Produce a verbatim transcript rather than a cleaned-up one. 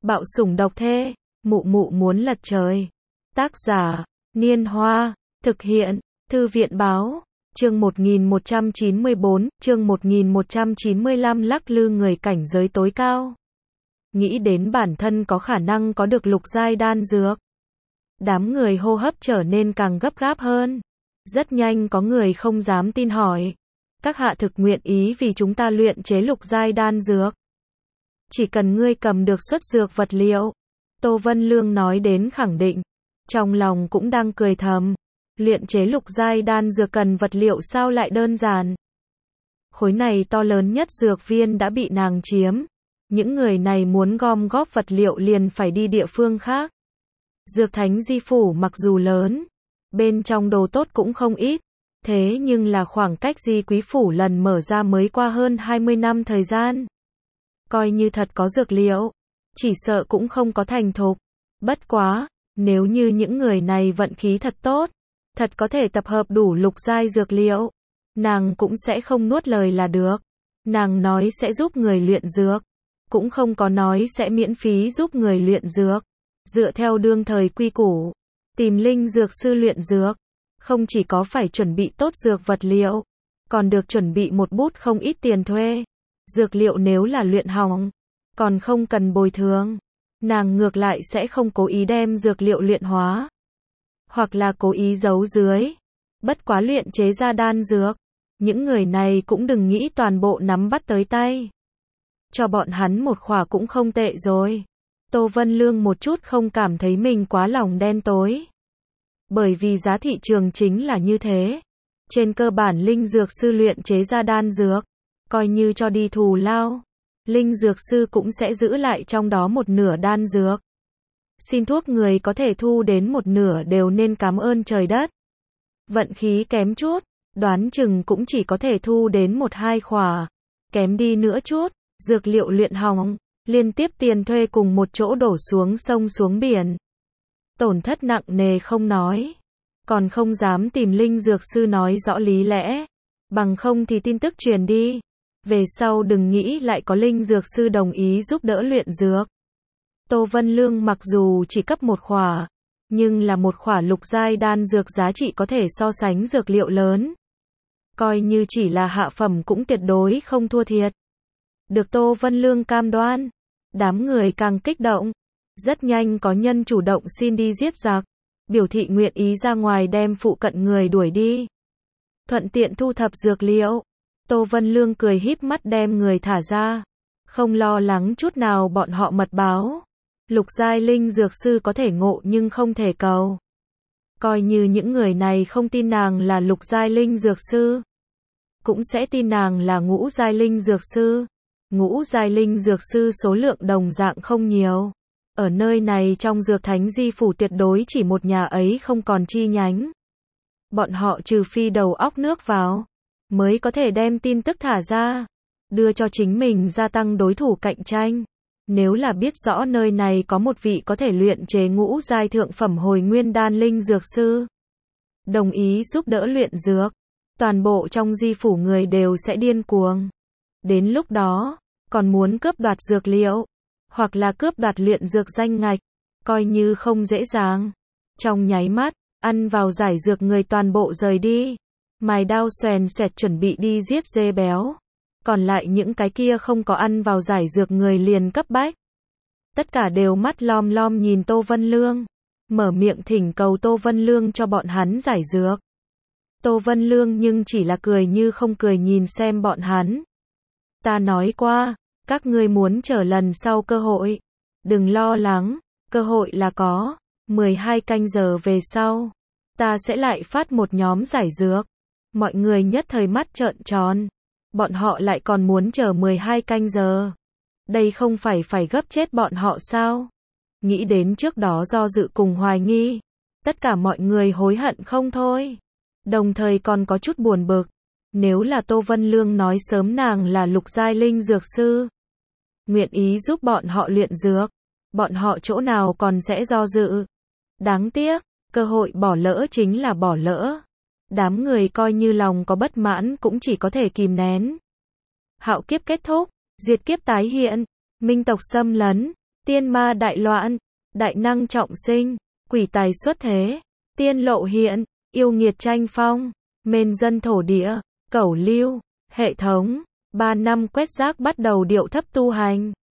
Bạo sủng độc thê, mụ mụ muốn lật trời. Tác giả, Niên Hoa, thực hiện, Thư viện báo, chương một nghìn một trăm chín mươi bốn, chương một nghìn một trăm chín mươi lăm lắc lư người cảnh giới tối cao. Nghĩ đến bản thân có khả năng có được lục giai đan dược. Đám người hô hấp trở nên càng gấp gáp hơn. Rất nhanh có người không dám tin hỏi. Các hạ thực nguyện ý vì chúng ta luyện chế lục giai đan dược. Chỉ cần ngươi cầm được xuất dược vật liệu. Tô Vân Lương nói đến khẳng định. Trong lòng cũng đang cười thầm. Luyện chế lục giai đan dược cần vật liệu sao lại đơn giản. Khối này to lớn nhất dược viên đã bị nàng chiếm. Những người này muốn gom góp vật liệu liền phải đi địa phương khác. Dược thánh di phủ mặc dù lớn, bên trong đồ tốt cũng không ít, thế nhưng là khoảng cách di quý phủ lần mở ra mới qua hơn hai mươi năm thời gian. Coi như thật có dược liệu, chỉ sợ cũng không có thành thục. Bất quá, nếu như những người này vận khí thật tốt, thật có thể tập hợp đủ lục giai dược liệu, nàng cũng sẽ không nuốt lời là được. Nàng nói sẽ giúp người luyện dược, cũng không có nói sẽ miễn phí giúp người luyện dược. Dựa theo đương thời quy củ, tìm linh dược sư luyện dược, không chỉ có phải chuẩn bị tốt dược vật liệu, còn được chuẩn bị một bút không ít tiền thuê. Dược liệu nếu là luyện hỏng, còn không cần bồi thường. Nàng ngược lại sẽ không cố ý đem dược liệu luyện hóa, hoặc là cố ý giấu dưới. Bất quá luyện chế ra đan dược, những người này cũng đừng nghĩ toàn bộ nắm bắt tới tay. Cho bọn hắn một khỏa cũng không tệ rồi. Tô Vân Lương một chút không cảm thấy mình quá lòng đen tối. Bởi vì giá thị trường chính là như thế. Trên cơ bản linh dược sư luyện chế ra đan dược, coi như cho đi thù lao, linh dược sư cũng sẽ giữ lại trong đó một nửa đan dược. Xin thuốc người có thể thu đến một nửa đều nên cảm ơn trời đất. Vận khí kém chút, đoán chừng cũng chỉ có thể thu đến một hai khỏa. Kém đi nữa chút, dược liệu luyện hỏng, liên tiếp tiền thuê cùng một chỗ đổ xuống sông xuống biển. Tổn thất nặng nề không nói, còn không dám tìm linh dược sư nói rõ lý lẽ, bằng không thì tin tức truyền đi. Về sau đừng nghĩ lại có linh dược sư đồng ý giúp đỡ luyện dược. Tô Vân Lương mặc dù chỉ cấp một khỏa, nhưng là một khỏa lục giai đan dược giá trị có thể so sánh dược liệu lớn. Coi như chỉ là hạ phẩm cũng tuyệt đối không thua thiệt. Được Tô Vân Lương cam đoan, đám người càng kích động. Rất nhanh có nhân chủ động xin đi giết giặc, biểu thị nguyện ý ra ngoài đem phụ cận người đuổi đi, thuận tiện thu thập dược liệu. Tô Vân Lương cười híp mắt đem người thả ra, không lo lắng chút nào bọn họ mật báo. Lục giai linh dược sư có thể ngộ nhưng không thể cầu. Coi như những người này không tin nàng là lục giai linh dược sư, cũng sẽ tin nàng là ngũ giai linh dược sư. Ngũ giai linh dược sư số lượng đồng dạng không nhiều. Ở nơi này trong dược thánh di phủ tuyệt đối chỉ một nhà ấy không còn chi nhánh. Bọn họ trừ phi đầu óc nước vào, mới có thể đem tin tức thả ra, đưa cho chính mình gia tăng đối thủ cạnh tranh. Nếu là biết rõ nơi này có một vị có thể luyện chế ngũ giai thượng phẩm hồi nguyên đan linh dược sư, đồng ý giúp đỡ luyện dược, toàn bộ trong di phủ người đều sẽ điên cuồng. Đến lúc đó, còn muốn cướp đoạt dược liệu, hoặc là cướp đoạt luyện dược danh ngạch, coi như không dễ dàng. Trong nháy mắt, ăn vào giải dược người toàn bộ rời đi, mài đao xoèn xoẹt chuẩn bị đi giết dê béo. Còn lại những cái kia không có ăn vào giải dược người liền cấp bách. Tất cả đều mắt lom lom nhìn Tô Vân Lương, mở miệng thỉnh cầu Tô Vân Lương cho bọn hắn giải dược. Tô Vân Lương nhưng chỉ là cười như không cười nhìn xem bọn hắn. Ta nói qua, các ngươi muốn chờ lần sau cơ hội. Đừng lo lắng, cơ hội là có. mười hai canh giờ về sau, ta sẽ lại phát một nhóm giải dược. Mọi người nhất thời mắt trợn tròn. Bọn họ lại còn muốn chờ mười hai canh giờ. Đây không phải phải gấp chết bọn họ sao? Nghĩ đến trước đó do dự cùng hoài nghi, tất cả mọi người hối hận không thôi. Đồng thời còn có chút buồn bực. Nếu là Tô Vân Lương nói sớm nàng là lục giai linh dược sư, nguyện ý giúp bọn họ luyện dược, bọn họ chỗ nào còn sẽ do dự. Đáng tiếc, cơ hội bỏ lỡ chính là bỏ lỡ. Đám người coi như lòng có bất mãn cũng chỉ có thể kìm nén. Hạo kiếp kết thúc, diệt kiếp tái hiện, minh tộc xâm lấn, tiên ma đại loạn, đại năng trọng sinh, quỷ tài xuất thế, tiên lộ hiện, yêu nghiệt tranh phong, mên dân thổ địa, cẩu lưu, hệ thống, ba năm quét rác bắt đầu điệu thấp tu hành.